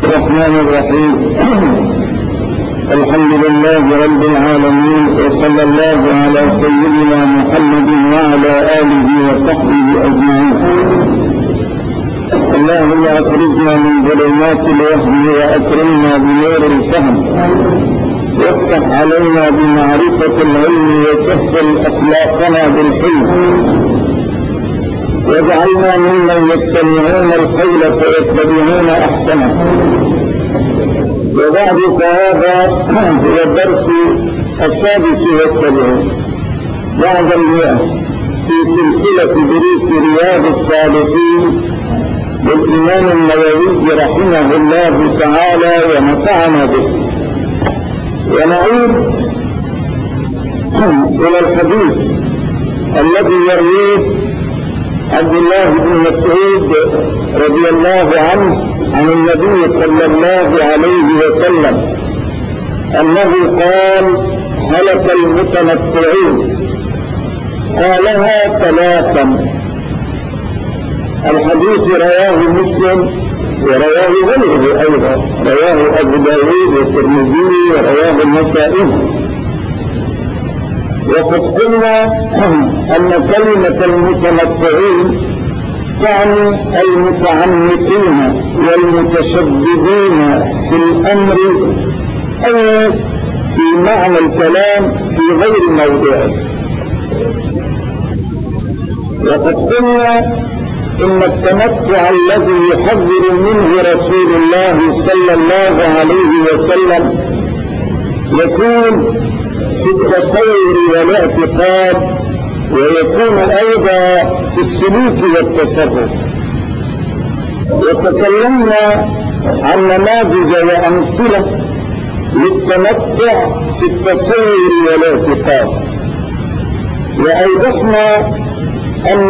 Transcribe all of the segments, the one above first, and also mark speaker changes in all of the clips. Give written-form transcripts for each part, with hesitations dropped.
Speaker 1: الرحمن الرحيم. الحمد لله رب العالمين، وصلى الله على سيدنا محمد وعلى آله وصحبه أجمعين. اللهم أخرجنا من ظلمات الوهم وأكرمنا بنور الفهم، وافتح علينا بمعرفة العلم، وسهل أخلاقنا بالحلم، واجعلنا ممن يستمعون القول فيتبعون أحسنه. وبعد، فهذا هو الدرس 76 بعد 100 في سلسلة دروس رياض الصالحين للإمام النووي رحمه الله تعالى ونفعنا به. ونعود إلى الحديث الذي يرويه عبد الله بن مسعود رضي الله عنه عن النبي صلى الله عليه وسلم أنه قال: هلك المتمتعون. قالها 3. الحديث رواه مسلم ورواه غيره أيضا، رواه أبو داود والترمذي ورواه النسائي. وقد قلنا أن كلمة المتمتعين تعني المتعمقين والمتشددين في الأمر، أو في معنى الكلام في غير موضعه. وقد قلنا إن التمتع الذي يحذر منه رسول الله صلى الله عليه وسلم يكون في التصور والاعتقاد، ويكون أيضا في السلوك والتصرف. وتكلمنا عن نماذج وأمثلة للتمتع في التصور والاعتقاد، وأوضحنا أن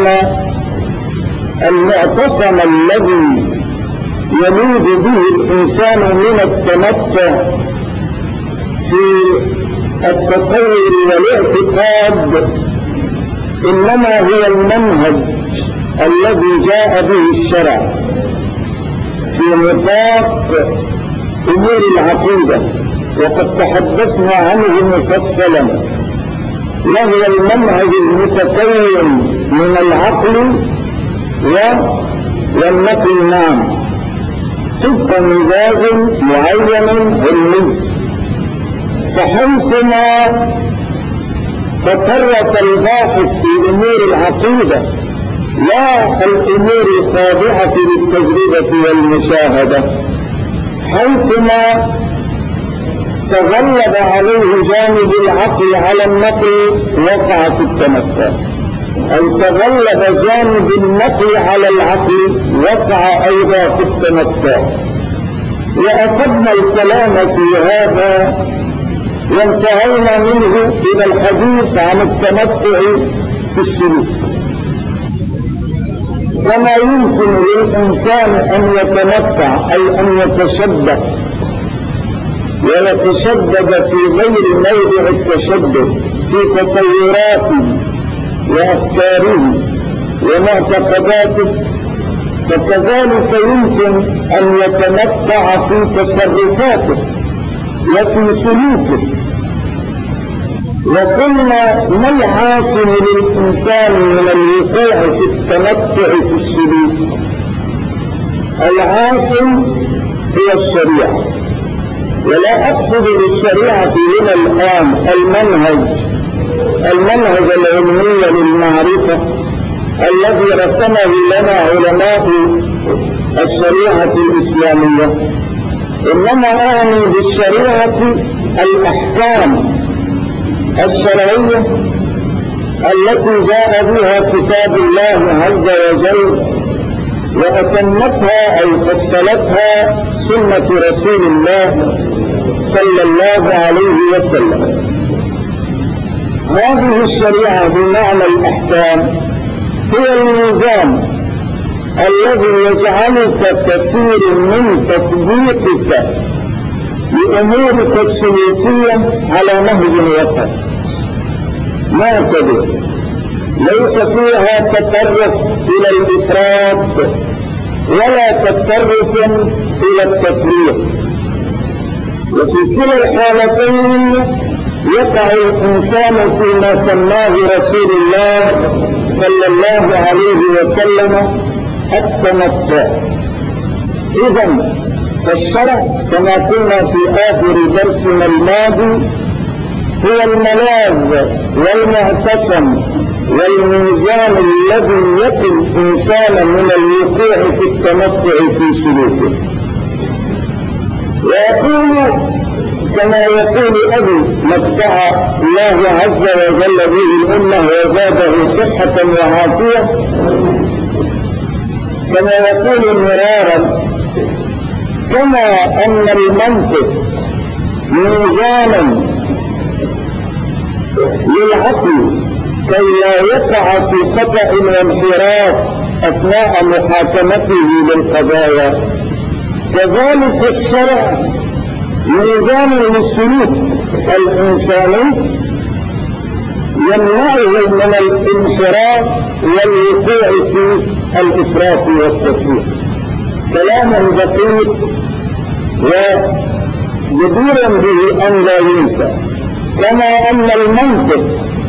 Speaker 1: المعتصم الذي يلوذ به الإنسان من التمتع في التصور والاعتقاد إنما هو المنهج الذي جاء به الشرع في نطاق أمور العقيدة، وقد تحدثنا عنه مفصلا. وهو المنهج المتكون من العقل والنقل معا طبق مزاج معين علمي. فحيثما تطرق الباحث في أمور العقيدة لا الأمور الخاضعة للتجربة والمشاهدة، حيثما تغلب عليه جانب العقل على النقل وقع في التمتع، أو تغلب جانب النقل على العقل وقع أيضا في التمتع. وأخذنا الكلام في هذا وانتهينا منه إلى الحديث عن التمتع في السلوك. وما يمكن للإنسان أن يتمتع أي أن يتشدد، ويتشدد في غير موضع التشدد في تصوراته وأفكاره ومعتقداته، فكذلك يمكن أن يتمتع في تصرفاته وفي سلوكه. وقلنا ما العاصم للإنسان من الوقوع في التمتع في السلوك؟ العاصم هي الشريعة، ولا أقصد بالشريعة هنا الآن المنهج العلمي للمعرفة الذي رسمه لنا علماء الشريعة الإسلامية، إنما أعني بالشريعة الأحكام الشرعية التي جاء بها كتاب الله عز وجل، وأتمتها أو فصلتها سنة رسول الله صلى الله عليه وسلم. هذه الشريعة بمعنى الأحكام هي الميزان الذي يجعلك تسير من تطبيقك لأمورك السلوكية على نهج وسط معتدل، ليس فيها تطرف إلى الإفراط ولا تطرف إلى التفريط. وفي كلا الحالتين يقع الإنسان فيما سماه رسول الله صلى الله عليه وسلم التمتع. إذن فالشرع كما قلنا في آخر درسنا الماضي هو الملاذ والمعتصم والميزان الذي يقي الإنسان من الوقوع في التمتع في سلوكه. ويقول كما يقول أبي متع الله عز وجل به الأمة وزاده صحة وعافية، كما يقول مرارا كما أن المنطق ميزانا للعقل كي لا يقع في خطأ وانحراف أثناء محاكمته للقضايا، كذلك الشرع ميزان للسلوك الإنساني يمنعه من الانحراف والوقوع في الإفراط والتفريط. كلام دقيق وجدير به أن لا ينسى. كما أن المنطق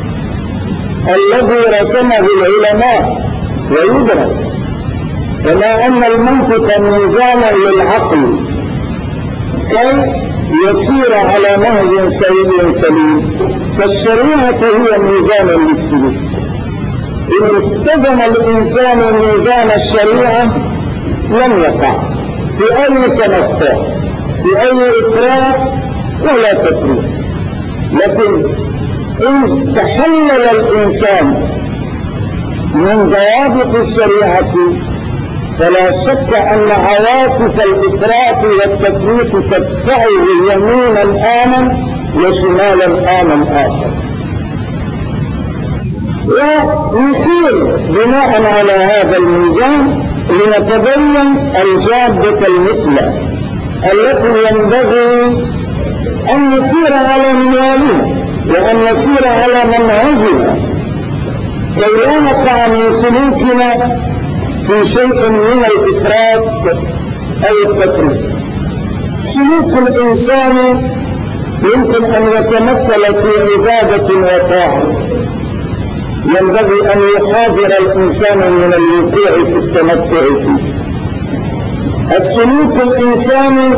Speaker 1: الذي رسمه العلماء ويدرس، كما أن المنطق ميزانا للعقل كي يسير على نهج سليم، فالشريعة هي ميزان للسلوك. إن التزم الإنسان ميزان الشريعة لم يقع في أي تنفع في أي إفراط ولا تفريط. لكن إن تحلل الإنسان من ضوابط الشريعة فلا شك أن عواصف الإفراط والتفريط تدفعه يمينا آمن وشمالا آمن آخر. ونسير بناء على هذا الميزان لنتبين الجادة المثلى التي ينبغي أن نسير على منوالها وأن نسير على منهجها كي لا نقع من سلوكنا في شيء من الإفراط أو التفريط. سلوك الإنسان يمكن أن يتمثل في عبادة وطاعة، ينبغي أن يحاذر الإنسان من الوقوع في التمتع فيه. السلوك الإنساني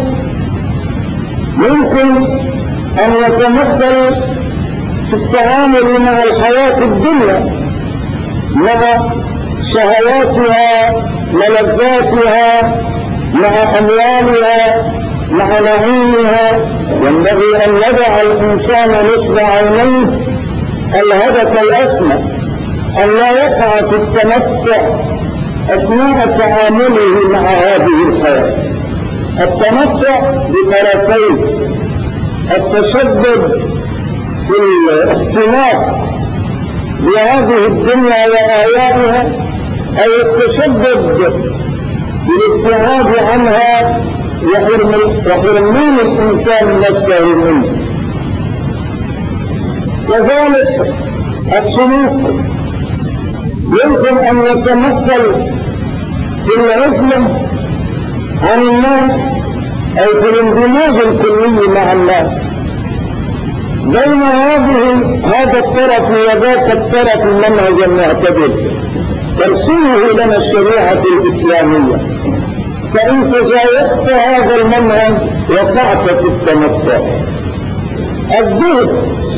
Speaker 1: يمكن أن يتمثل في التعامل مع الحياة الدنيا، مع شهواتها، ملذاتها، مع أموالها، مع نعيمها. ينبغي أن يضع الإنسان نصب عينيه الهدف الأسمى، أن لا يقع في التمتع أثناء تعامله مع هذه الحياة. التمتع بطرفين: التشدد في الاختلاط بهذه الدنيا وآياتها، أو التشدد بالابتعاد عنها وحرمان الإنسان نفسه منه. كذلك السلوك يمكن أن يتمثل في العزلة عن الناس أو في الاندماج الكلي مع الناس. بين هذا الطرف وذاك الطرف المنهج المعتدل ترسمه لنا الشريعة الإسلامية، فإن تجاوزت هذا المنهج وقعت في التمتع. الزهد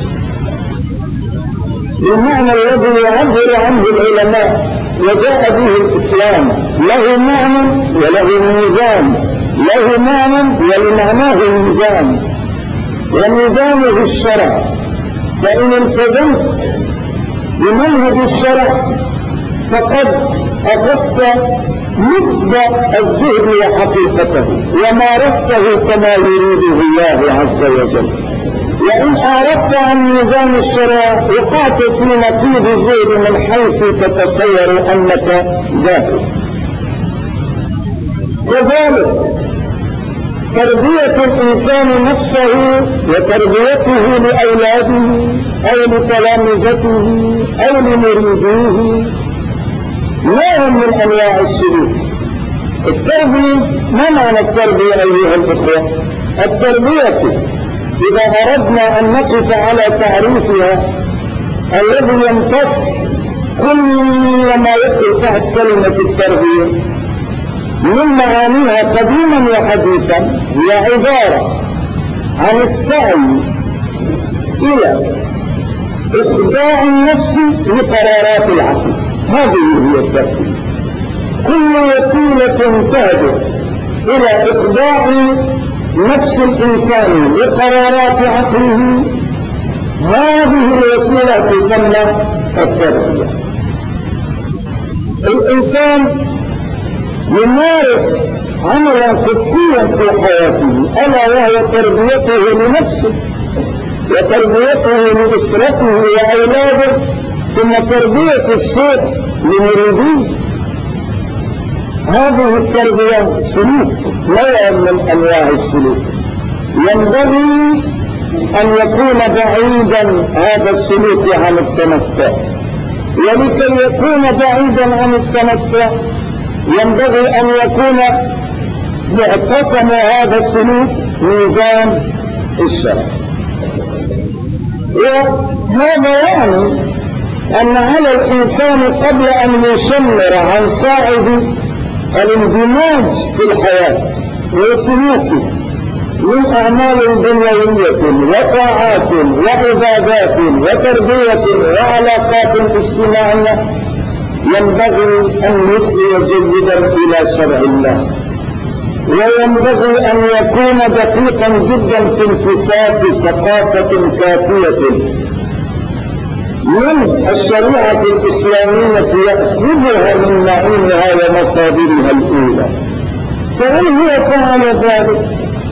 Speaker 1: بالمعنى الذي يعبر عنه العلماء وجاء به الإسلام له معنى وله ميزان، له معنى ولمعناه ميزان، وميزانه الشرع. فإن التزمت بمنهج الشرع فقد أخذت مبدأ الزهد وحقيقته ومارسته كما يريده الله عز وجل. وإن أردت عن ميزان الشرع وقعت في نقيض الزهد من حيث تتصور أنك زاهد. كذلك تربية الإنسان نفسه وتربيته لأولاده أو لتلامذته أو لمريديه نوع من أنواع السلوك. التربية ما معنى التربية أيها الأخوة؟ التربية إذا أردنا أن نقف على تعريفها الذي يمتص كل ما يدخل تحت كلمة التربية من معانيها قديما وحديثا هي عبارة عن السعي إلى إخضاع النفس لقرارات العقل. هذه هي التربية. كل وسيلة تهدف إلى إخضاع نفس الإنسان لقرارات عقله هذه الوسيلة تسمى التربية. الإنسان يمارس عملا قدسيا في حياته ألا وهو تربيته لنفسه وتربيته لأسرته وأولاده ثم تربية الشيخ لمريديه. هذه التربية سلوك نوع من أنواع السلوك ينبغي أن يكون بعيدا هذا السلوك عن التمتع، ولكي يكون بعيدا عن التمتع ينبغي أن يكون معتصم هذا السلوك ميزان الشرع. وهذا يعني أن على الإنسان قبل أن يشمر عن ساعد الاندماج في الحياة وسلوكه من أعمال دنيوية وطاعات وعبادات وتربية وعلاقات اجتماعية ينبغي أن يسعى جيدا إلى شرع الله، وينبغي أن يكون دقيقا جدا في امتصاص ثقافة كافية من الشريعة الإسلامية يأخذها من معينها ومصادرها الأولى. فإن هو فعل ذلك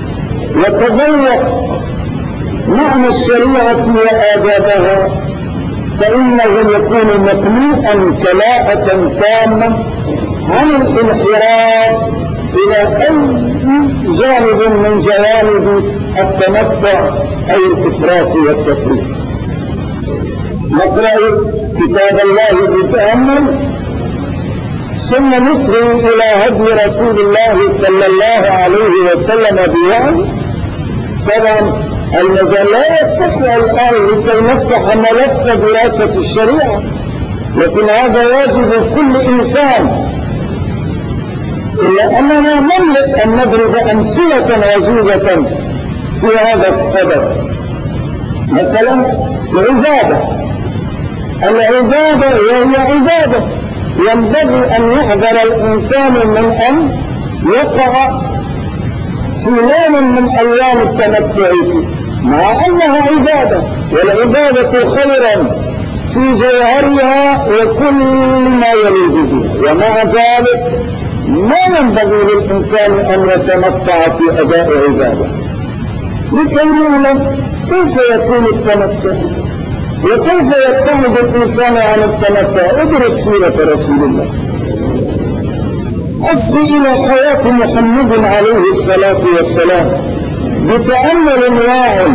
Speaker 1: وتذوق معنى الشريعة وآدابها فإنه يكون مقنوعا كلاءة تامة عن الانحراف إلى أي جانب من جوانب التمتع أو الإفراط والتفريط. نقرأ كتاب الله بتأمل ثم نصغي إلى هدي رسول الله صلى الله عليه وسلم بوعي. طبعا المجال لا يتسع الآن لكي نفتح ملف دراسة الشريعة، لكن هذا واجب كل إنسان، إلا أننا نملك أن نضرب أمثلة عزيزة في هذا الصدد. مثلا العبادة وهي عبادة ينبغي أن يحذر الإنسان من أن يقع في لون من أيام التمتع مع أنها عبادة، والعبادة خيرا في جوهرها وكل ما يريد به، ومع ذلك ما ينبغي للإنسان أن يتمتع في أداء عبادة. لكي نعلم كيف يكون التمتع وكيف يبتعد الإنسان عن التمتع ادرس سيرة رسول الله. أصغي إلى حياة محمد عليه الصلاة والسلام بتأمل واعٍ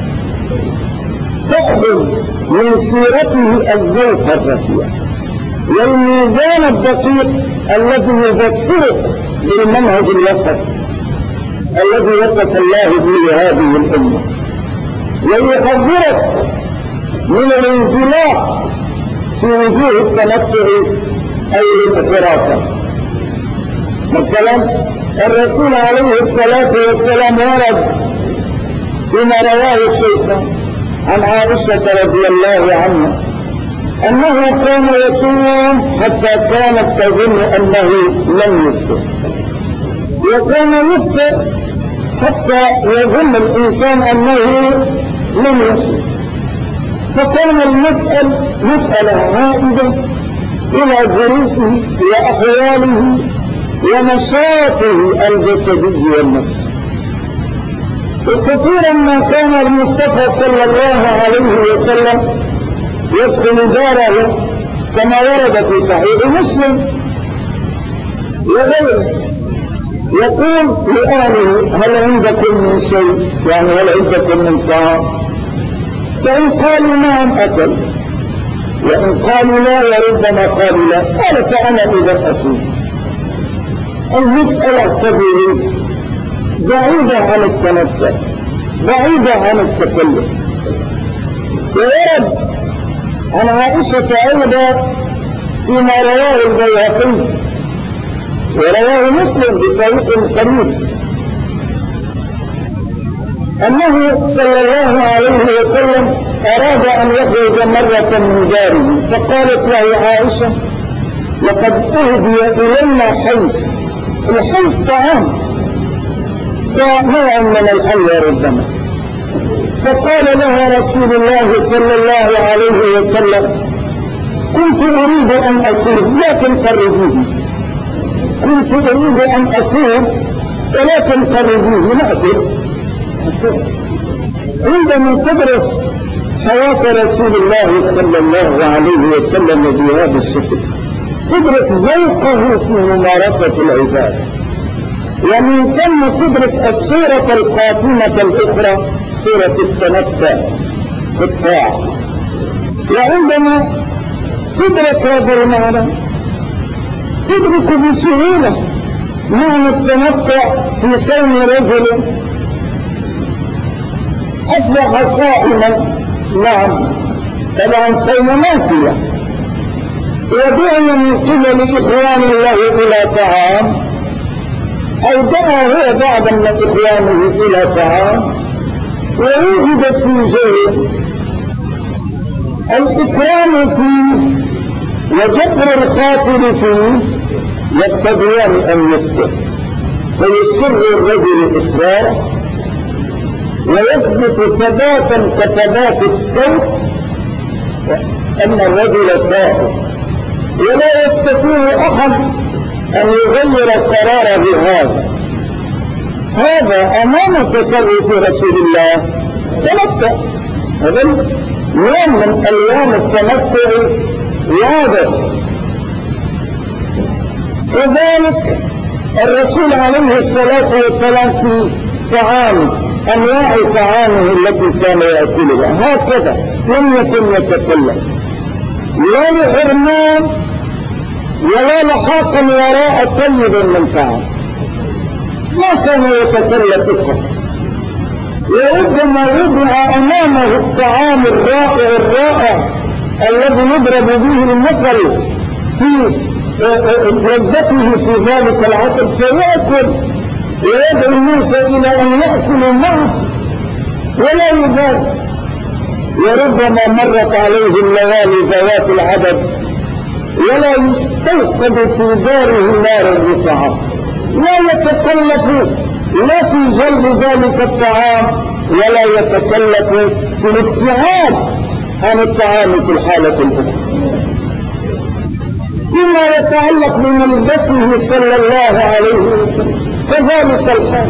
Speaker 1: تأخذ من سيرته الذوق الرفيع والميزان الدقيق الذي يبصرك بالمنهج الوسط الذي وصف الله به هذه الأمة، ويحذرك من الانزلاق في وجوه التمتع أي الانحراف. مثلا الرسول عليه الصلاة والسلام ورد فيما رواه الشيخ عن عائشة رضي الله عنها أنه كان يصوم حتى كانت تظن أنه لم يفطر، وكان يفطر حتى يظن الإنسان أنه لم يصوم. فكان مسألة عائدة إلى ظروفه وأحواله ونشاطه الجسدي والنفسي. وكثيرا ما كان المصطفى صلى الله عليه وسلم يدخل داره كما ورد في صحيح مسلم وغيره يقول لأهله هل عندكم من شيء، يعني هل عندكم من طعام؟ فإن قالوا نعم أكل، وإن قالوا لا وربما قالوا لا، قال فأنا إذا أصوم. المسألة طبيعية بعيدة عن التنفس، بعيدة عن التكلف. وورد عن عائشة أيضا فيما رواه البيهقي ورواه مسلم بطريق قريب أنه صلى الله عليه وسلم أراد أن يخرج مرة من داره، فقالت له عائشة: لقد أهدي إلينا حيث. الحيث طعام كنوع من الحلوى ربما. فقال لها رسول الله صلى الله عليه وسلم: كنت أريد أن أصوم لكن قربوه، كنت أريد أن أصوم ولكن قربوه نأكل. عندما تدرس حياة رسول الله صلى الله عليه وسلم بهذا الشكل تدرك ذوقه في ممارسة العبادة، ومن ثم تدرك الصورة القاتمة الأخرى، صورة التمتع في الطاعة. وعندما تدرك هذا المعنى تدرك بسهولة معنى التمتع في صوم رجل أصبح صائما. نعم طبعا صوم نافلة، ودعا من قبل إخوان الله إلى طعام، أو دعا هو بعضا من إخوانه إلى طعام، ووجد في جهه الإكرام فيه وجبر الخاطر فيه يقتضيان أن يكفر، فيسر الرجل إصراره ويثبت ثباتا كثبات الثوب أن الرجل صائم، ولا يستطيع أحد أن يغير قراره هذا أمام تصرف رسول الله تمتع. هذا نوع من ألوان التمتع واضح. وذلك الرسول عليه الصلاة والسلام في طعام أنواع طعامه التي كان يأكلها هكذا لم يكن يتكلم لا لحرمان ولا لحاقا وراء طيب من طعام، ما كان يتكلم. وربما وضع أمامه الطعام الرائع الذي يضرب به المثل في لذته في ذلك العصر، فيأكل ويدعو الناس إلى أن يأكلوا معه ولا يبالي. وربما مرت عليه الليالي ذوات العدد ولا يستوقد في داره النار بطعام، لا يتكلف لا في جلب ذلك الطعام ولا يتكلف في الابتعاد عن الطعام في الحالة الأخرى. فيما يتعلق بملبسه صلى الله عليه وسلم كذلك الحال،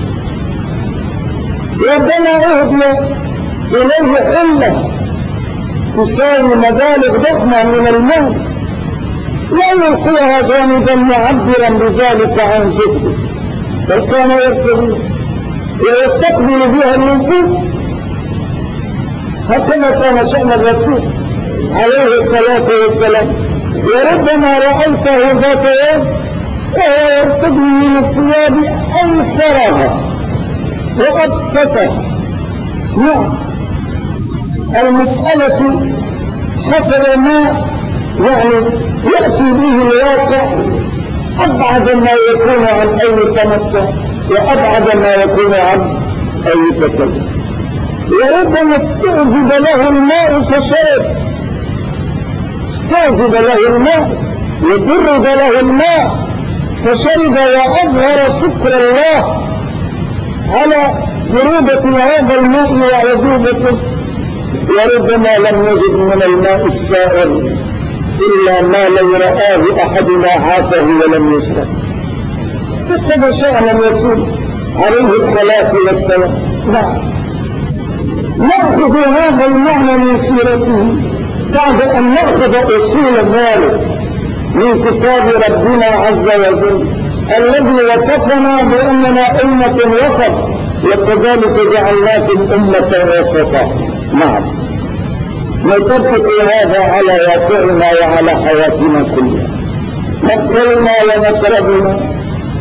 Speaker 1: ربنا أهدي إليه حلة تساوي مبالغ ضخمة من المال، لا يلقيها جانبا معبرا بذلك عن ذكره، بل كان يرتدي ويستقبل بها الوجود. هكذا كان شأن الرسول عليه الصلاة والسلام. وربما رأيته ذات يوم وهو يرتدي من الثياب أيسرها وقد فتح. نعم المسألة حسب ما يأتي به الواقع أبعد ما يكون عن أي تمتع وأبعد ما يكون عن أي تكلف. وربما استعجب له الماء فشرب، استعجب له الماء وبرد له الماء فشرب وأظهر شكر الله على برودة هذا الماء وعذوبته. وربما لم يجد من الماء السائر إلا ما لو رآه أحدنا عافه ولم يشرب. فقد شأن الرسول عليه الصلاة والسلام. نأخذ هذا المعنى من سيرته بعد أن نأخذ أصول ذلك من كتاب ربنا عز وجل الذي وصفنا بأننا أمة وسط، وكذلك جعلناكم أمة وسطا. نعم نطبق هذا على واقعنا وعلى حياتنا كلها، مأكلنا ومشربنا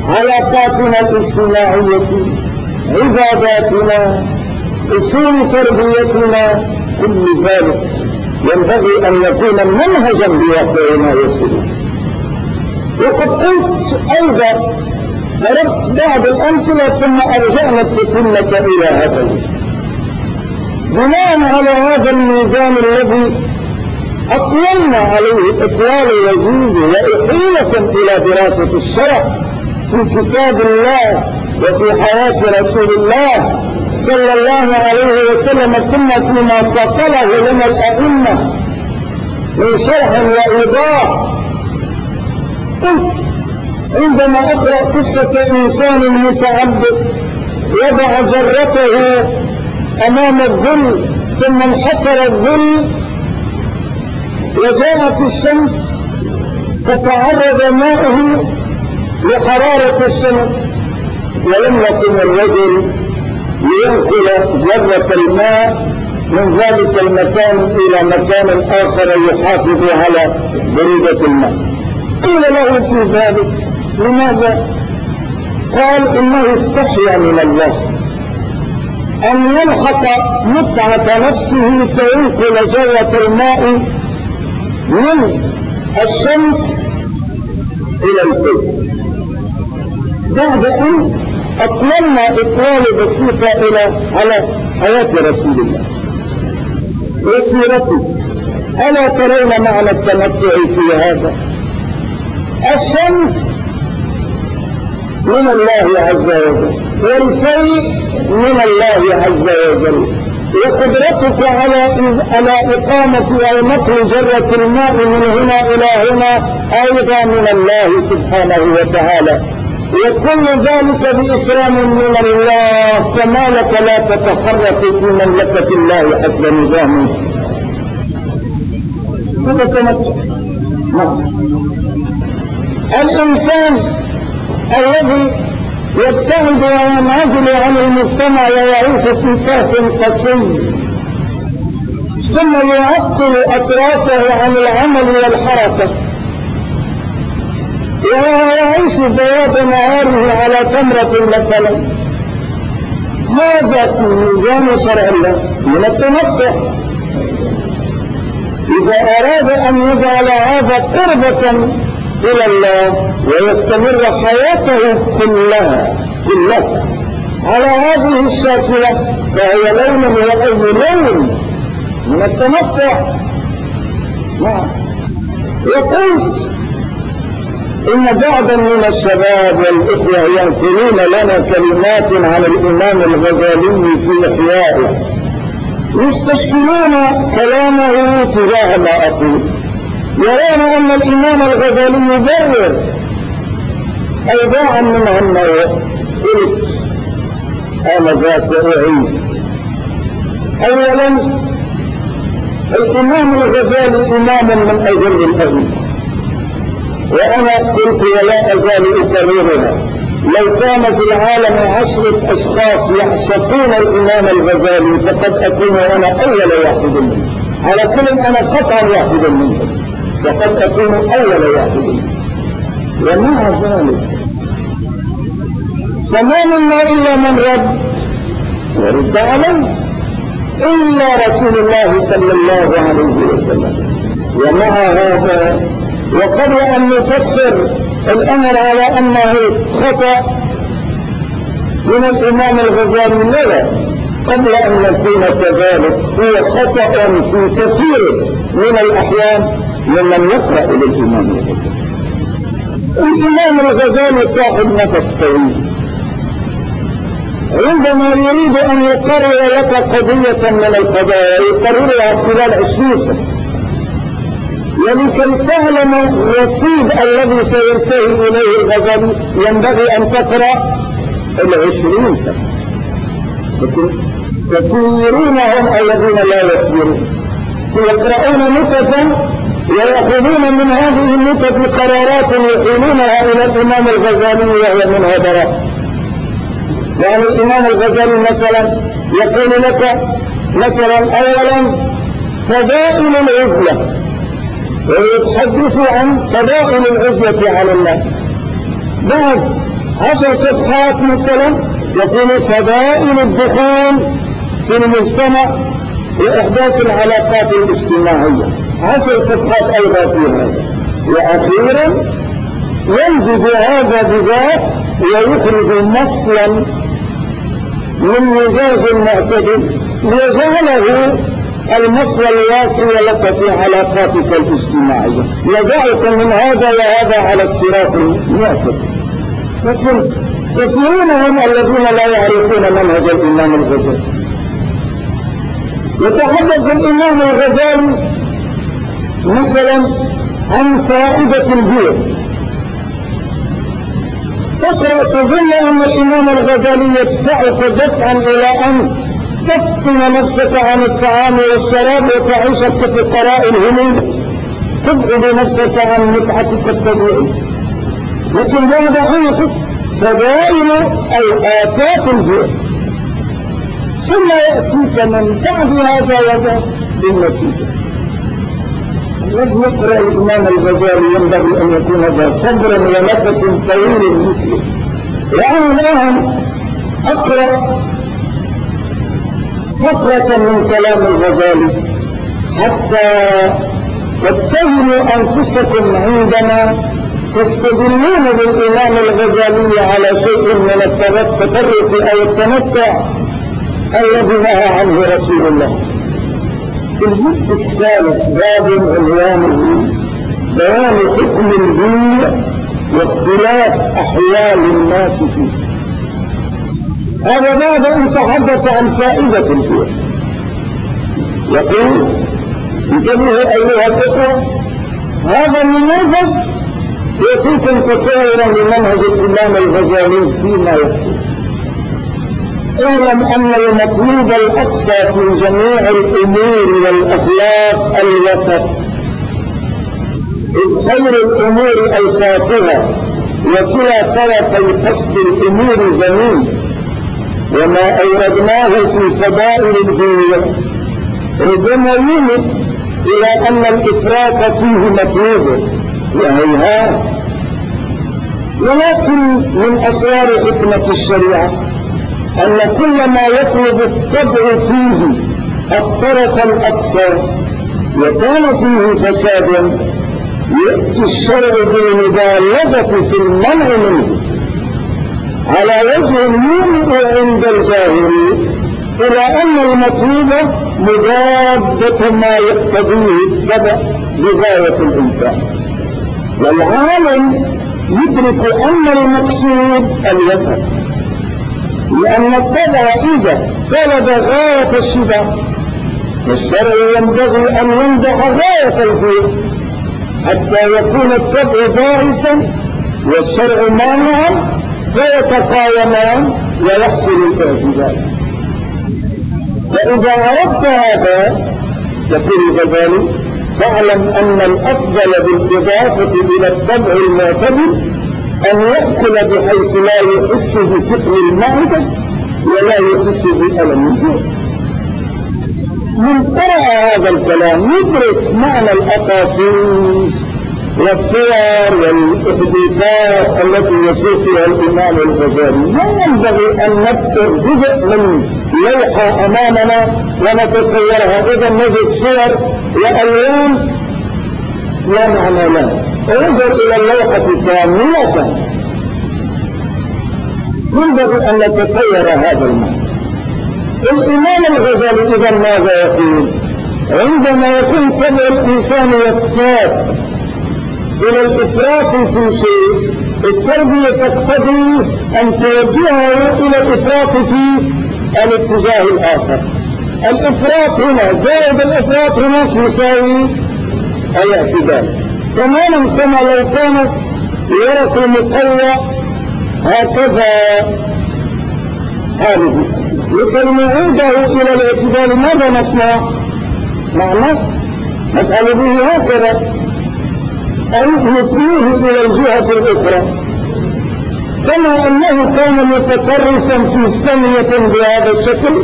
Speaker 1: علاقاتنا الاجتماعية، عباداتنا، أصول تربيتنا، كل ذلك ينبغي أن يكون منهجا بواقعنا وسلوكنا. وقد قلت أيضا ضربت بعض الأمثلة ثم أرجعنا التتمة إلى هذا بناء على هذا الميزان الذي أطلنا عليه إطلال وجيز وإحيلة إلى دراسة الشرع في كتاب الله وفي حياة رسول الله صلى الله عليه وسلم، ثم فيما صقله لنا الأئمة من شرح وإيضاح. قلت عندما أقرأ قصة إنسان متعبد وضع جرته أمام الظل ثم انحسر الظل وجاءت الشمس فتعرض ماؤه لحرارة الشمس، ولم يكن الرجل لينقل جرة الماء من ذلك المكان إلى مكان آخر يحافظ على برودة الماء. قيل له في ذلك لماذا؟ قال إنه استحيا من الله أن يلحق متعة نفسه فينقل جرة الماء من الشمس إلى البيت. بعد أن أطلنا إطلال بسيطة على حياة رسول الله وسيرته، ألا ترون معنى التمتع في هذا؟ الشمس من الله عز وجل والفيء من الله عز وجل، وقدرتك على إقامة أو نقل جرة الماء من هنا إلى هنا أيضا من الله سبحانه وتعالى، وكل ذلك بإكرام من الله، فما لك لا تتحرك في مملكة الله حسب نظامه. هذا تمتع. الإنسان الذي يبتعد وينعزل عن المجتمع ويعيش في كهف قصي ثم يعطل أطرافه عن العمل والحركة ويعيش بياض نهاره على تمرة مثلا، هذا في ميزان شرع الله من التمتع. إذا أراد أن يجعل هذا قربة إلى الله ويستمر حياته كلها على هذه الشاكلة فهي لون وأي لون من التمتع. وقلت إن بعضا من الشباب والإخوة ينقلون لنا كلمات عن الإمام الغزالي في إحيائه يستشكلون كلامه تجاه ما أقول، يرون أن الإمام الغزالي يبرر أوضاعا من النوع. قلت أنا ذاك أعيد. أولا الإمام الغزالي إمام من أجل الأئمة، وأنا قلت ولا أزال أكررها، لو كان في العالم 10 أشخاص يعشقون الإمام الغزالي فقد أكون أنا أول واحد منهم، على كل أنا قطعا واحد منهم وقد أكون أول واحد منهم. ومع ذلك فما منا إلا من ورد عليه إلا رسول الله صلى الله عليه وسلم. ومع هذا وقبل أن نفسر الأمر على أنه خطأ من الإمام الغزالي، لا، قبل أن نكون كذلك هو خطأ في كثير من الأحيان ممن يقرأ للإمام الغزالي. الإمام الغزالي صاحب نفس طويل، عندما يريد أن يقرر لك قضية من القضايا يقررها خلال 20 سنة، ولكي تعلم الرصيد الذي سينتهي إليه الغزالي ينبغي أن تقرأ 20 سنة. لكن كثيرون هم الذين لا يسيرون يقرؤون نكتا ويأخذون من هذه النكت قرارات يحيلونها إلى الإمام الغزالي وهي منها براء. يعني الإمام الغزالي مثلا يقول لك مثلا أولا فضائل العزلة، ويتحدث عن فضائل العزلة على الله. بعد 10 صفحات مثلا يكون فضائل الدخول في المجتمع وإحداث العلاقات الاجتماعية، 10 صفحات أيضا في هذا. وأخيرا يمزج هذا بذاك ويخرج مصلا من مزاج المعتدل ليجعله المصل الوافي لك في علاقاتك الاجتماعية، يدعك من هذا وهذا على الصراط المعتدل. لكن كثيرون هم الذين لا يعرفون منهج الإمام الغزالي. يتحدث الإمام الغزالي مثلا عن فائدة الجوع، تظن أن الإمام الغزالي يدفعك دفعا إلى أن تفتن نفسك عن الطعام والشراب وتعيش كفقراء الهنود، تبعد نفسك عن متعتك الطبيعية. لكن بعد حيث فضائل أو آفات الجوع، ثم يأتيك من بعد هذا وذا بالنتيجة. الذي يقرأ الإمام الغزالي ينبغي أن يكون ذا صبر ونفس طويل مثله. وأنا الآن أقرأ فقرة من كلام الغزالي حتى تتهموا أنفسكم عندما تستدلون بالإمام الغزالي على شيء من التطرف أو التمتع الذي نهى عنه رسول الله. في الجزء الثالث باب عنوانه بيان حكم الجوع واختلاف أحوال الناس فيه. هذا بعد أن تحدث عن فائدة الجوع يقول: انتبهوا أيها الإخوة، هذا النموذج يعطيكم تصورا لمنهج الإمام الغزالي فيما يقول. اعلم أن المطلوب الأقصى في جميع الأمور والأخلاق الوسط، إذ خير الأمور أوساطها، وكلا طرفي قصد الأمور ذميم. وما أوردناه في فضائل الجوع ربما يمت إلى أن الإفراط فيه مطلوب وهيهات، ولكن من أسرار حكمة الشريعة أن كل ما يطلب الطبع فيه الطرف الأقصى وكان فيه فساد يأتي الشرع بالمبالغة في المنع منه على وجه يومئ عند الجاهلين إلى أن المطلوب مضادة ما يقتضيه الطبع بغاية الإمكان. والعالم يدرك أن المقصود الوسط، لأن الطبع إذا طلب غاية الشبع والشرع ينبغي أن يمدح غاية الجوع حتى يكون الطبع ضاعفا والشرع مانعا فيتقاومان ويحصل الاعتدال. فإذا أردت هذا يقول الغزالي فاعلم أن الأفضل بالإضافة إلى الطبع المعتدل أن يأكل بحيث لا يحس بثقل المعدة ولا يحس بألم الجوع. من قرأ هذا الكلام يدرك معنى الأقاصيص والصور والإحداثات التي يسوقها الإمام الغزالي. لا ينبغي أن نذكر جزء من لوحة أمامنا ونتصورها، إذا نجد صور وألوان لا معنى لها. انظر إلى اللوحة كاملة، ينبغي أن نتصور هذا المعنى. الإمام الغزالي إذا ماذا يقول؟ عندما يكون طبع الإنسان يصاب إلى الإفراط في شيء، التربية تقتضي أن توجهه إلى الإفراط في الاتجاه الآخر. الإفراط هنا زائد الإفراط هناك يساوي الاعتدال. تماما كما لو كانت ورقة مقوى هكذا هذه، لكي نعيده إلى الاعتدال ماذا نصنع؟ معنى نفعل به هكذا أي نسويه إلى الجهة الأخرى، كما أنه كان متطرفا في ثانية بهذا الشكل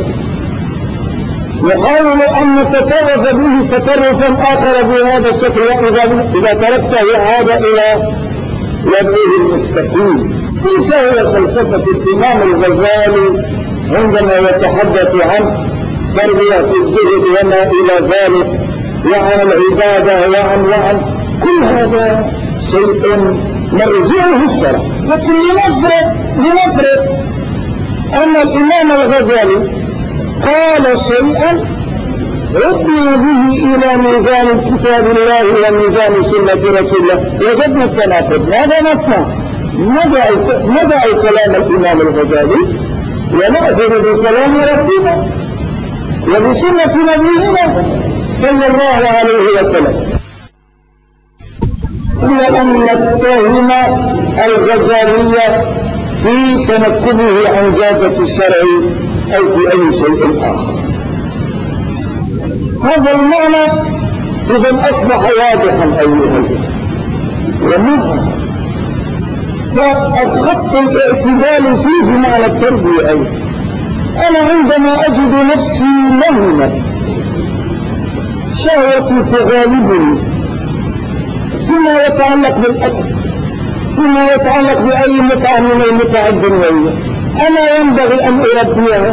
Speaker 1: نحاول أن نتطرف به تطرفا آخر بهذا الشكل، وإذا تركته عاد إلى وضعه المستقيم. تلك هي فلسفة الإمام الغزالي عندما يتحدث عن تربية الزهد وما إلى ذلك وعن العبادة وعن كل هذا شيء مرجعه الشرع. لكن لنفرض أن الإمام الغزالي قال شيئا عدنا به إلى ميزان كتاب الله وميزان سنة رسول الله وجدنا التناقض. ماذا نصنع؟ ندع كلام الإمام الغزالي ونأخذ بكلام ربنا وبسنة نبينا صلى الله عليه وسلم. إلا أن نتهم الغزالي في تنكبه عن جادة الشرع أو في أي شيء آخر. هذا المعنى إذا أصبح واضحا أيها ومنه فالخط الاعتدال فيه معنى التربية أيضا. أنا عندما أجد نفسي مهمة شهوتي تغالبني فيما يتعلق بالأكل فيما يتعلق بأي متعة من المتع الدنيوية أنا ينبغي أن أربيها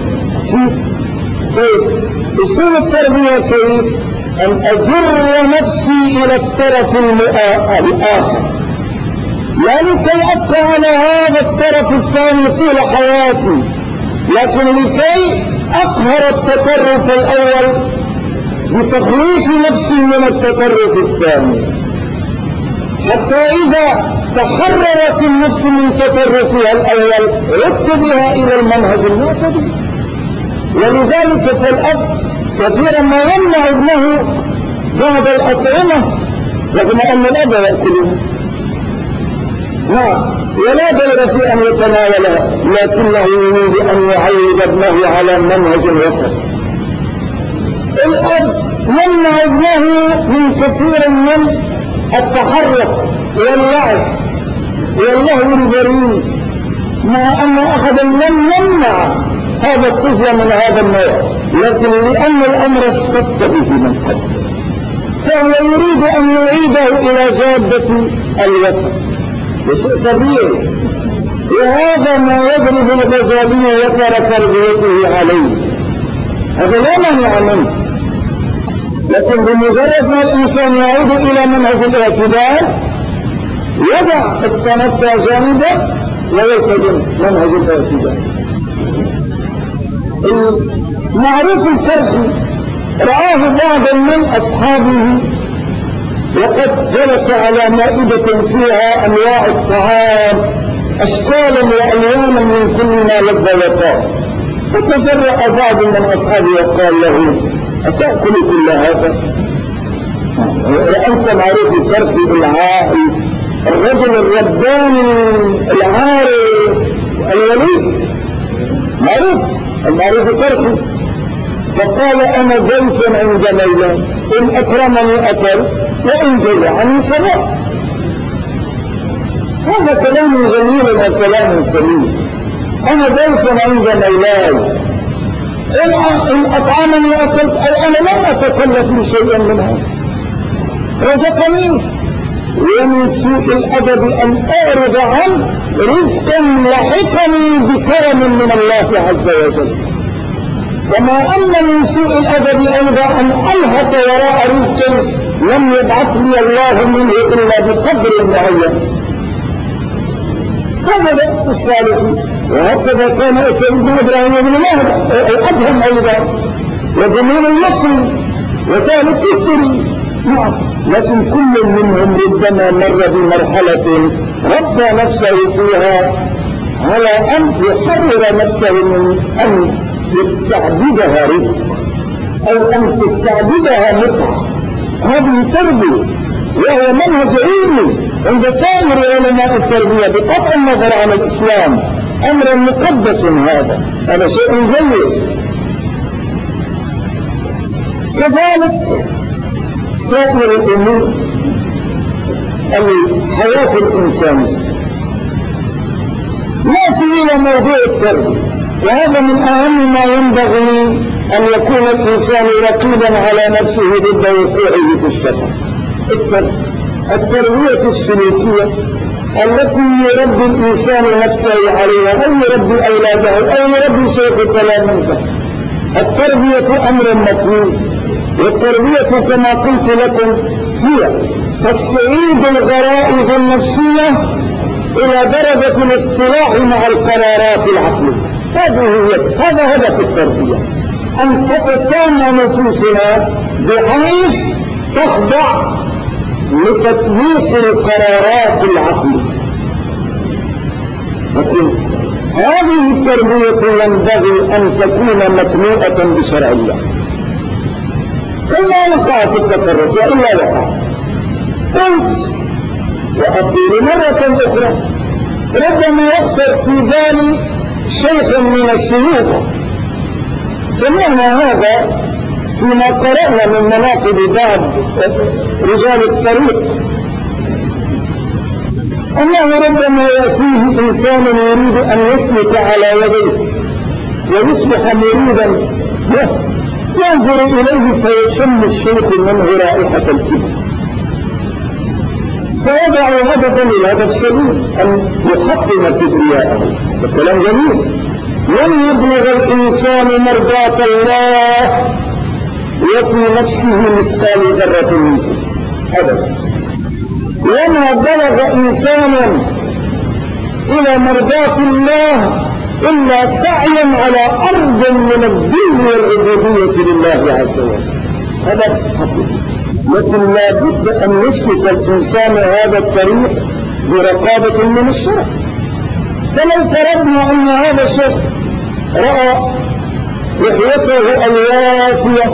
Speaker 1: كيف؟ أصول التربية كيف؟ أن أجر نفسي إلى الطرف الآخر لا لكي أبقى على هذا الطرف الثاني طول حياتي لكن لكي أقهر التطرف الأول بتخويف نفسي من التطرف الثاني حتى إذا تحررت النفس من تطرفها الأول عدت بها إلى المنهج المعتدل. ولذلك فالأب كثيرا ما يمنع ابنه بعض الأطعمة رغم أن الأب يأكله ولا بأس في أن يتناولها لكنه يريد أن يعود ابنه على منهج وسط. الأب يمنع ابنه من كثير من التحرك واللعب واللهو البريء مع أن أحدا لم يمنع هذا الطفل من هذا النوع لكن لأن الأمر اشتد به من قبل فهو يريد أن يعيده إلى جادة الوسط وشيء طبيعي. وهذا ما يضرب الغزالي وتر تربيته عليه هذا لا مانع منه لكن بمجرد ما الإنسان يعود إلى منهج الاعتدال يضع التنطع جانبا ويلتزم منهج الاعتدال. المعروف الكرخي رآه بعض من أصحابه وقد جلس على مائدة فيها أنواع الطعام أشكالا وألوانا من كل ما لذ وطاب فتجرأ بعض من أصحابه وقال له أتأكل كل هذا؟ أنت معروف الكرخي بالعائل الرجل الرباني العارف الولي المعروف الكرخي فقال أنا ضيف عند مولاه إن أكرمني أكل وإن جلعني سواء. هذا كلام جميل وكلام سليم. أنا ضيف عند مولاي إن أطعمني أكلت أي أنا لم أتكلف من شيء من هذا رزقني. ومن سوء الأدب أن أعرض عن رزقا لحقني بكرم من الله عز وجل كما أن من سوء الأدب أيضا أن ألهث وراء رزق لم يبعث لي الله منه إلا بقدر معين. هذا دأب الصالحين وهكذا كان سيدنا إبراهيم بن مهر أدهم أيضا وجميل المصري وسهل التستري لكن كل منهم ربما مر بمرحلة ربى نفسه فيها على أن يحرر نفسه من أن يستعبدها رزق أو أن تستعبدها متعة. هذه تربية وهو منهج علمي عند سائر علماء التربية بقطع النظر عن الإسلام أمر مقدس هذا شيء جيد. كذلك سائر الأمور الحياة الإنسانية. نأتي إلى موضوع التربية وهذا من أهم ما ينبغي أن يكون الإنسان رقيبا على نفسه ضد وقوعه في الشر. التربية السلوكية التي يربي الإنسان نفسه عليها أو يربي أولاده أو يربي شيخ تلاميذه. التربية أمر مطلوب، والتربية كما قلت لكم هي تصعيد الغرائز النفسية إلى درجة الاصطلاح مع القرارات العقلية. هذا هدف التربية، أن تتسامى نفوسنا بحيث تخضع لتطبيق القرارات العقلية. لكن هذه التربية ينبغي أن تكون متنوءة بشرع الله، كما وقع في التطرف وإلا وقع. قلت وأقول مرة أخرى، ربما يخطر في بالي شيخ من الشيوخ، سمعنا هذا فيما قرأنا من مناقب بعض رجال الطريق، أنه ربما يأتيه إنسان يريد أن يسلك على يديه ويصبح مريدا له، ينظر إليه فيشم الشيخ منه رائحة الكبر، فيضع هدفا الهدف سليم أن يحطم كبرياءه. الكلام جميل. لن يبلغ الإنسان مرضاة الله وفي نفسه مثقال ذرة منه أبدا. وما بلغ إنسان إلى مرضاة الله إلا سعيا على أرض من الذل والعبودية لله عز وجل. هذا حقيقي. لكن لا بد أن يسلك الإنسان هذا الطريق برقابة من الشرع. فلو فرضنا أن هذا الشخص رأى لحيته الوافية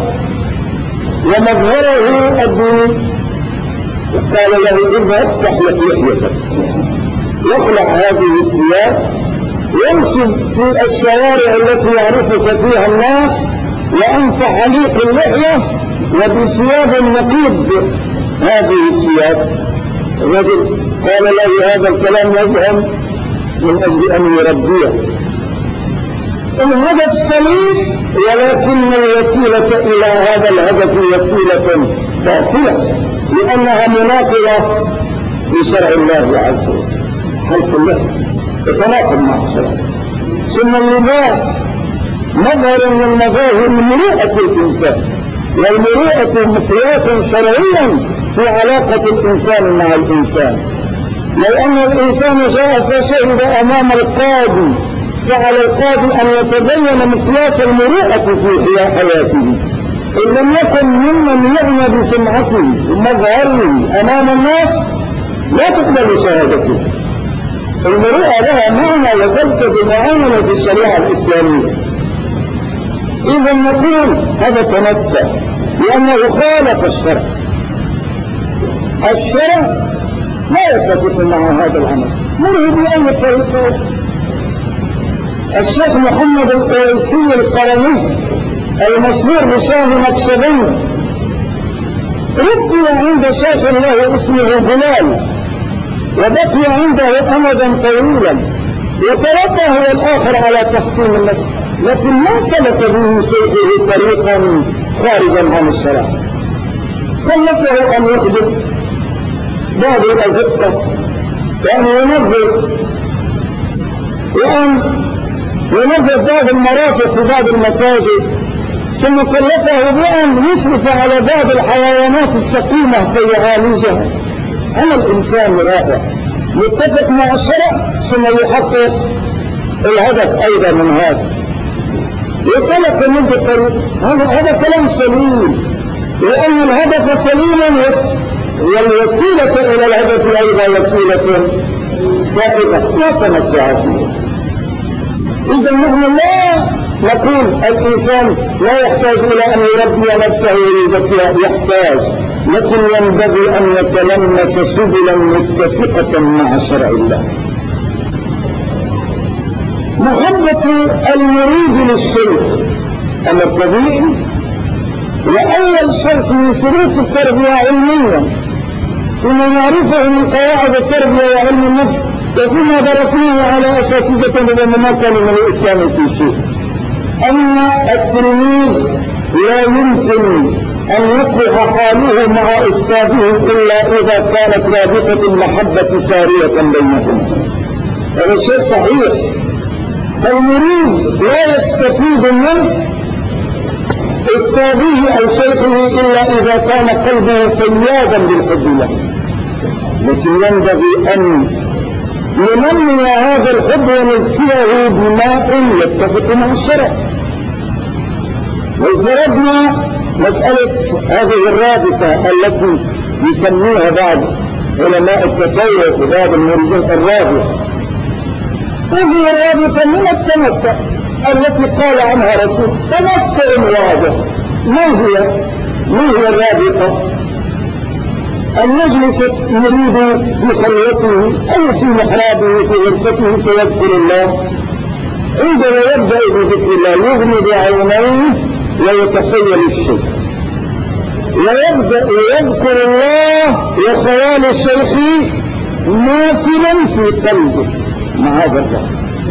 Speaker 1: ومظهره الديني قال له اذهب تحلق لحيتك واخلع هذه الثياب وامشي في الشوارع التي يعرفك فيها الناس وأنت حليق اللحية وبثياب نقيض هذه الثياب. الرجل قال له هذا الكلام يزعم من أجل أن يربيه. الهدف سليم، ولكن الوسيلة إلى هذا الهدف وسيلة باطلة لأنها مناقضة لشرع الله عز وجل. حلق اللحية تتناقض مع الشرع. ثم اللباس مظهر من مظاهر مروءة الإنسان، والمروءة مقياس شرعيا في علاقة الإنسان مع الإنسان. لو أن الإنسان جاء فشهد أمام القاضي فعلى القاضي أن يتبين مقياس المروءة في حياته، إن لم يكن ممن يعنى بسمعته ومظهره أمام الناس لا تقبل شهادته. المروءة لها معنى وفلسفة معينة في الشريعة الإسلامية. إذا نقول هذا تنبه لأنه خالف الشرع. الشرع لا يتفق مع هذا العمل، مره بأي طريقة. الشيخ محمد القريسي القرني المشهور بشاه نقشبند ربي عند شيخ له اسمه بلال وبقي عنده أمدا طويلا وتركه هو الآخر على تحكيم النفس، لكن ما سلك به شيخه طريقا خارجا عن الشرع. كلفه أن يخدم بعض الأزقة وأن ينظف بعض المرافق في بعض المساجد، ثم كلفه بأن يشرف على بعض الحيوانات السقيمة فيعالجها. أنا الإنسان رائع متفق مع الشرع ثم يحقق الهدف أيضا من هذا وسلك منذ الطريق. هذا كلام سليم، لأن الهدف سليما والوسيلة إلى الهدف أيضا وسيلة سائغة لا تمتع فيها. إذا نحن لا نقول الإنسان لا يحتاج إلى أن يربي نفسه ويزكيها، يحتاج، لكن ينبغي أن يتلمس سبلا متفقة مع شرع الله. محبة المريد للشيخ أمر طبيعي، وأول شرط من شروط التربية علميا فيما نعرفه من قواعد التربية وعلم النفس وفيما درسناه على أساتذة لما كان من الإسلام في شيء، أن التلميذ لا يمكن أن يصلح حاله مع أستاذه إلا إذا كانت رابطة المحبة سارية بينهما. هذا شيء صحيح. فالمريد لا يستفيد من أستاذه أو شيخه إلا إذا كان قلبه فيادا بالحب له، لكن ينبغي أن ينمي هذا الحب ونزكيه بماء يتفق مع الشرع. وفرضنا مسألة هذه الرابطة التي يسميها بعض علماء التصوف وبعض المريدين الرابطة، هذه رابطة من التمتع التي قال عنها رسول تمتع واضح. ما هي الرابطة؟ أن يجلس المريد في خلوته أو في محرابه في غرفته فيذكر الله، عندما يبدأ بذكر الله يغمض عينيه ويتخيل الشيخ، ويبدأ يذكر الله وخيال الشيخ ماثلا في قلبه مع هذا الله.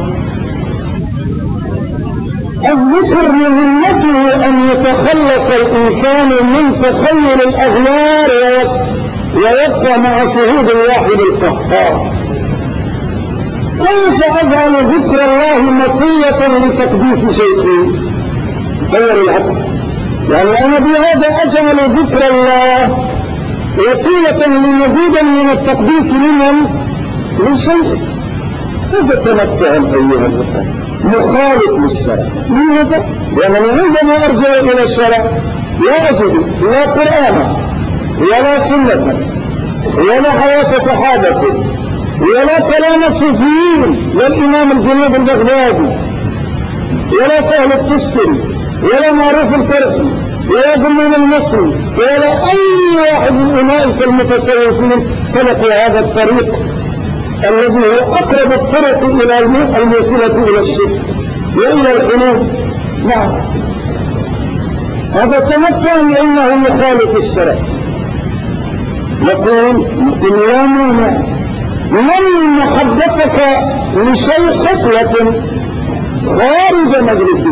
Speaker 1: الذكر مهمته أن يتخلص الإنسان من تخيل الأغيار ويبقى مع شهود الواحد القهار. كيف أجعل ذكر الله مطية لتقديس شيخي؟ تصور العكس، يعني أنا بهذا أجعل ذكر الله وسيلة لمزيد من التقديس للشيخ. هذا تمتع أيها الأخوة مخالف للشرع. لماذا؟ لأنني عندما أرجع إلى الشرع لا أجد لا قرآن ولا سنة ولا حياة صحابة ولا كلام الصوفيين والإمام الجنيد البغدادي ولا سهل التستري ولا معروف الكرخي ولا ضمن المصري ولا أي واحد من أولئك المتصوفين سلكوا هذا الطريق الذي هو أقرب الطرق إلى الموصلة إلى الشرك وإلى الحلول. نعم، هذا تمتع لأنه مخالف الشرع. يقول لا مانع من محبتك لشيخك لكن خارج مجلسك،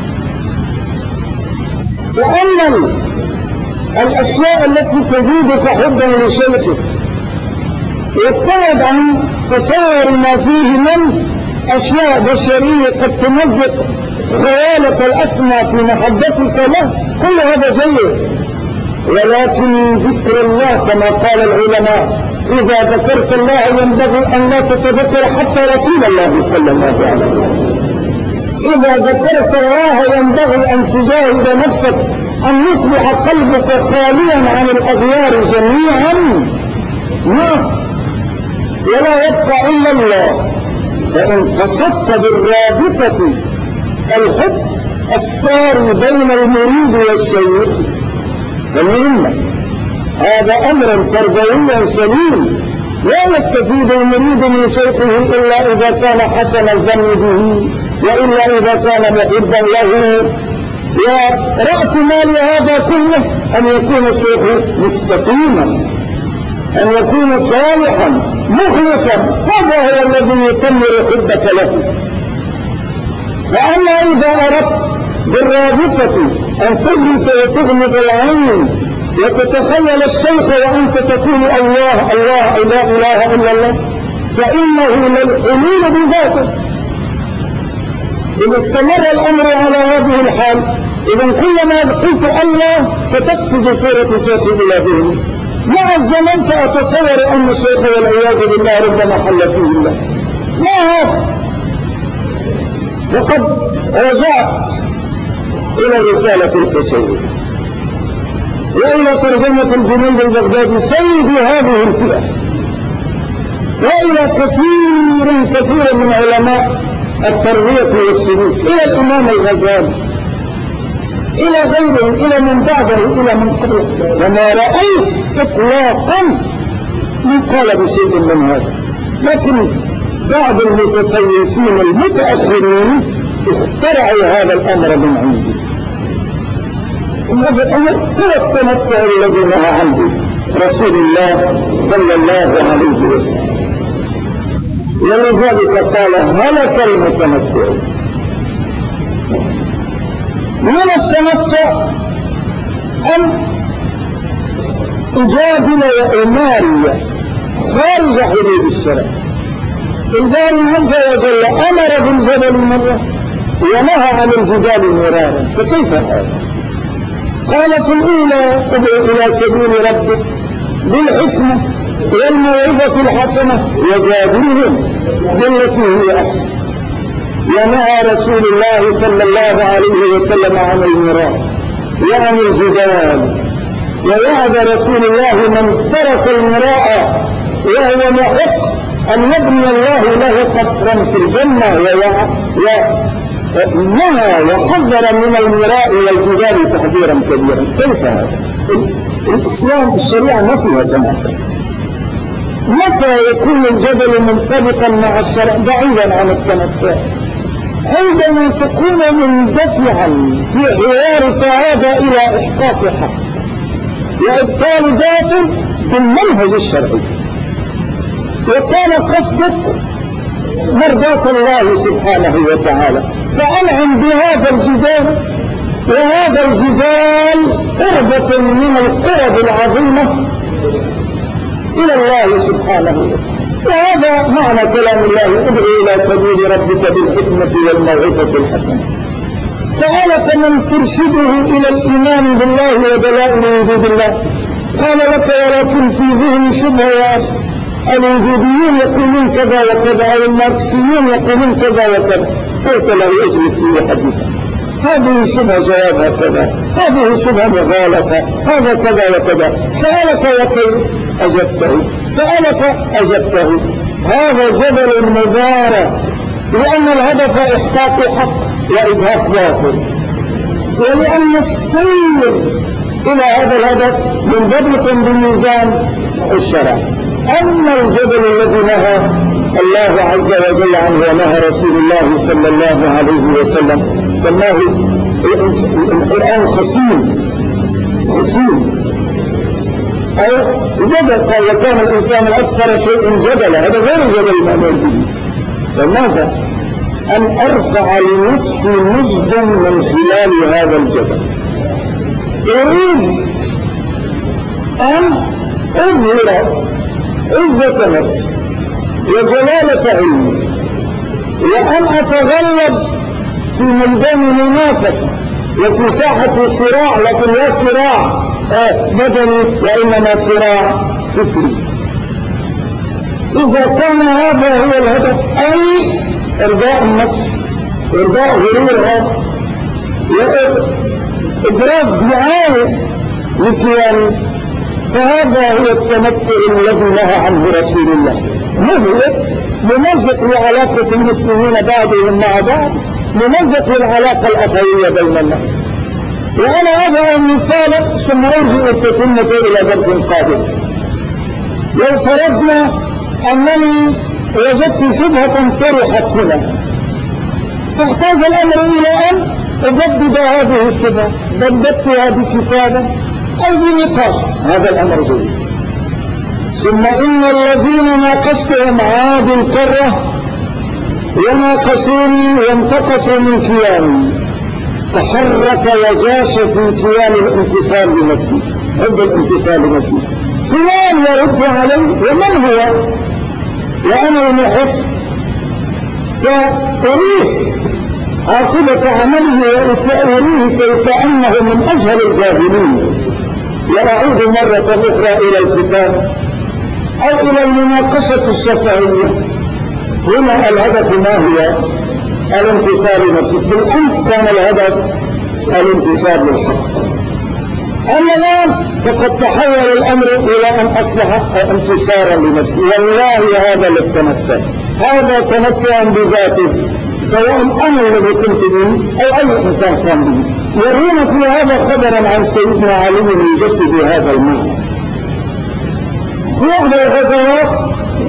Speaker 1: وأن الأشياء التي تزيدك حبا لشيخك وابتعد عن تصور ما فيه من أشياء بشرية قد تمزق خيالك الأسمى في محبتك له، كل هذا جيد. ولكن ذكر الله كما قال العلماء إذا ذكرت الله ينبغي أن لا تتذكر حتى رسول الله صلى الله عليه وسلم. إذا ذكرت الله ينبغي أن تجاهد نفسك أن يصبح قلبك خاليا عن الأغيار جميعا، ولا يبقى إلا الله. فإن قصدت بالرابطة الحب الساري بين المريد والشيخ فمهمة، هذا أمر تربوي سليم. لا يستفيد المريد من شيخه إلا إذا كان حسن الظن به، وإلا إذا كان محبا له. ورأس مال هذا كله أن يكون الشيخ مستقيما، أن يكون صالحا مخلصا، هذا هو الذي يثمر حبك له. فأما إذا أردت بالرابطة أن تجلس وتغمض العين وتتخيل الشيخ وأنت تقول الله الله لا إله إلا الله، فإنه للحلول بذاته. إذا استمر الأمر على هذه الحال إذن كلما قلت الله ستقفز صورة شيخ إلى ذهني، مع الزمن سأتصور أن الشيخ والعياذ بالله ربما حل فيه الله. ما هذا؟ وقد رجعت إلى رسالة الحسين وإلى ترجمة الجنيد البغدادي سيد هذه الفئة، وإلى كثير من علماء التربية والسلوك، إلى الإمام الغزالي، إلى غيره، إلى من بعده، إلى من قبله، وما رأيت إطلاقا من قال بشيء من هذا. لكن بعض المتصوفين المتأخرين اخترعوا هذا الأمر من عندي. هذا الأمر هو التمتع الذي نهى عنه رسول الله صلى الله عليه وسلم، ولذلك قال هلك المتمتع. من التمتع أم أجادل وأماري خارج حدود الشرع. الباري عز وجل أمر بالجدل مرة ونهى عن الجدال مرارا، فكيف هذا؟ قال في الأولى ادع إلى سبيل ربك بالحكمة والموعظة الحسنة وجادلهم بالتي هي أحسن. ونهى رسول الله صلى الله عليه وسلم عن المراء وعن الجدال، ووعد رسول الله من ترك المراء وهو محق أن يبني الله له قصرا في الجنة، ونهى وحذر من المراء والجدال تحذيرا كبيرا. كيف هذا؟ الإسلام الشريعة ما فيها تماثل. متى يكون الجدل منطبقا مع الشرع بعيدا عن التمثل؟ عندما تكون مندفعا في حوار تعاد إلى إحقاق حق وإبطال باطل بالمنهج الشرعي، وكان قصدك مرضاة الله سبحانه وتعالى، فأنعم بهذا الجدال، وهذا الجدال قربة من القرب العظيمة إلى الله سبحانه وتعالى. وهذا معنى كلام الله ادع إلى سبيل ربك بالحكمة والموعظة الحسنة. سألك من ترشده إلى الإيمان بالله ودلائل وجود الله، قال لك ولكن في ذهن شبهة يا أخي، الوجوديون يقولون كذا وكذا، أو الماركسيون يقولون كذا وكذا. قلت له اجلس لي حديثا، هذه شبهة جوابها كذا، هذه شبهة مغالطة، هذا كذا وكذا. سألك وكيف أجبته، سألك أجبته. هذا جدل مبارك، لأن الهدف إحقاق حق وإزهاق باطل، ولأن السير إلى هذا الهدف منضبط بميزان الشرع. أما الجدل الذي نهى الله عز وجل عنه ونهى رسول الله صلى الله عليه وسلم سماه القرآن خصيم، أو جدل. قال وكان الإنسان أكثر شيء جدلا، هذا غير الجدل المأمور به. فماذا؟ أن أرفع لنفسي مجدا من خلال هذا الجدل. أريد أن أظهر عزة نفسي وجلالة علمي، وأن أتغلب في ميدان منافسة وفي ساحة صراع، لكن لا صراع بدني وإنما صراع فكري. إذا كان هذا هو الهدف، أي إرضاء النفس، إرضاء غرورها، وإبراز دعاية لكيان، فهذا هو التمتع الذي نهى عنه رسول الله. هو ممزق لعلاقة المسلمين بعضهم مع بعض، ممزق للعلاقة الأخوية بين الناس. وأنا أضع مثالا ثم أرجع التتمة إلى درس قادم. لو فرضنا أنني وجدت شبهة طرحت هنا، فاحتاج الأمر إلى أن أجدد هذه الشبهة، بددتها بكتابة أو بنقاش، هذا الأمر جيد. ثم إن الذين ناقشتهم عادوا الكرة وناقشوني وانتقصوا من كياني، تحرك وجاش في كيان الانتصال لنفسي، حب الانتصال لنفسي. فلان يرد علي، ومن هو؟ وأنا المحب سأريه عاقبة عمله، وسأريه كيف أنه من أجهل الجاهلين. وأعود مرة أخرى إلى الكتاب أو إلى المناقشة الشفهية. هنا الهدف ما هو؟ الانتصار لنفسه. بالأمس كان الهدف الانتصار للحق، أما الآن فقد تحول الأمر إلى أن أصبح انتصارا لنفسي. والله هذا للتمتع، هذا تمتع بذاته، سواء أنا الذي كنت به أو أي إنسان كان به. يروون في هذا خبرا عن سيدنا علي يجسد هذا المعنى. في إحدى الغزوات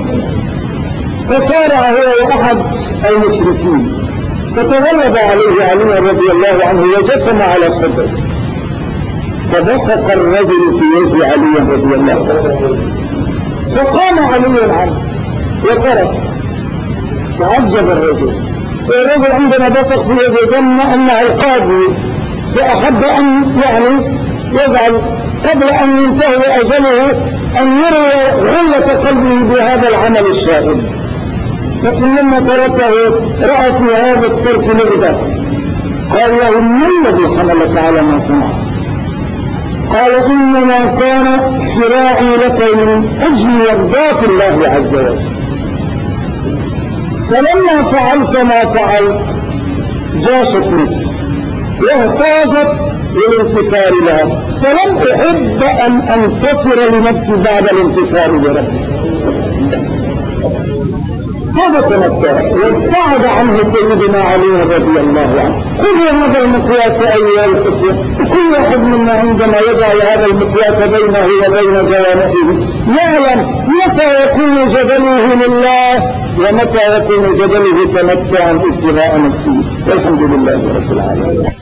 Speaker 1: فصارع هو وأحد المشركين، فتغلب عليه علي رضي الله عنه وجثم على صدره، فبصق الرجل في وجه علي رضي الله عنه، فقام علي عنه وترك. تعجب الرجل عندما بصق في وجه ظن أنه القاضي، فأحب أن يجعل قبل أن ينتهي أجله أن يروي غلة قلبه بهذا العمل الشاغل، لكن لما تركه رأى في هذا الترك لغزة. قال له: ما الذي حملك على ما صنعت؟ قال: إنما كان شراعي لك من أجل يرضاة الله عز وجل، فلما فعلت ما فعلت جاشت نفسي واحتاجت للانتصار لها، فلم أحب أن أنتصر لنفسي بعد الانتصار لربي. هذا تمتع وابتعد عنه سيدنا علي رضي الله عنه. خذوا هذا المقياس أيها الأخوة، وكل واحد منا عندما يضع هذا المقياس بينه وبين جوانحه يعلم متى يكون جدله لله ومتى يكون جدله تمتعا ابتغاء نفسه. والحمد لله رب العالمين.